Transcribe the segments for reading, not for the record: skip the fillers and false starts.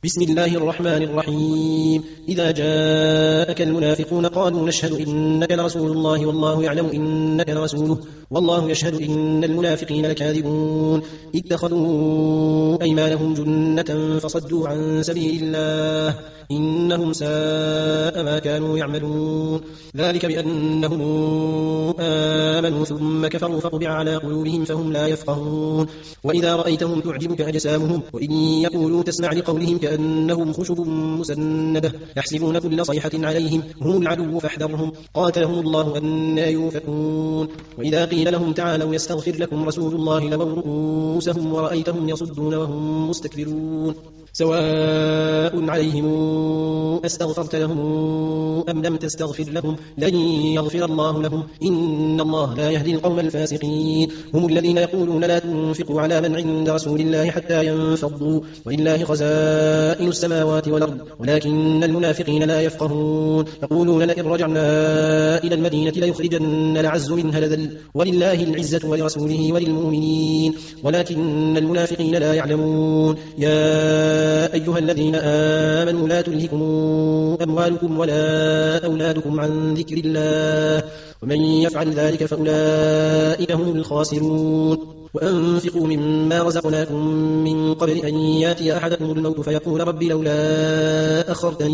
بسم الله الرحمن الرحيم. إذا جاءك المنافقون قالوا نشهد إنك لرسول الله والله يعلم إنك لرسوله والله يشهد إن المنافقين لكاذبون. اتخذوا أيمانهم جنة فصدوا عن سبيل الله إنهم ساء ما كانوا يعملون. ذلك بأنهم آمنوا ثم كفروا فطبع على قلوبهم فهم لا يفقهون. وإذا رأيتهم تعجبك أجسامهم وإن يقولوا تسمع لقولهم كأنهم خشب مسندة يحسبون كل صيحة عليهم هم العدو فاحذرهم قاتلهم الله أنى يؤفكون. وإذا قيل لهم تعالوا يستغفر لكم رسول الله لووا رؤوسهم ورأيتهم يصدون وهم مستكبرون. سواء عليهم أستغفرت لهم أم لم تستغفر لهم لن يغفر الله لهم إن الله لا يهدي القوم الفاسقين. هم الذين يقولون لا تنفقوا على من عند رسول الله حتى ينفضوا ولله خزائن السماوات والأرض ولكن المنافقين لا يفقهون. يقولون لئن رجعنا إلى المدينة ليخرجن الأعز منها الأذل ولله العزة ولرسوله وللمؤمنين ولكن المنافقين لا يعلمون. يا أيها الذين آمنوا لا تلهكم أموالكم ولا أولادكم عن ذكر الله ومن يفعل ذلك فأولئك هم الخاسرون. وأنفقوا مما رزقناكم من قبل أن ياتي أحدكم الموت فيقول رب لولا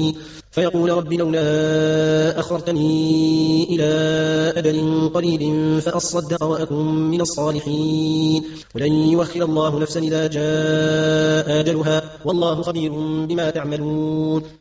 أخرتني إلى أجل قريب فأصدق وأكن من الصالحين ولن يؤخر الله نفسا إذا جاء أجلها والله خبير بما تعملون.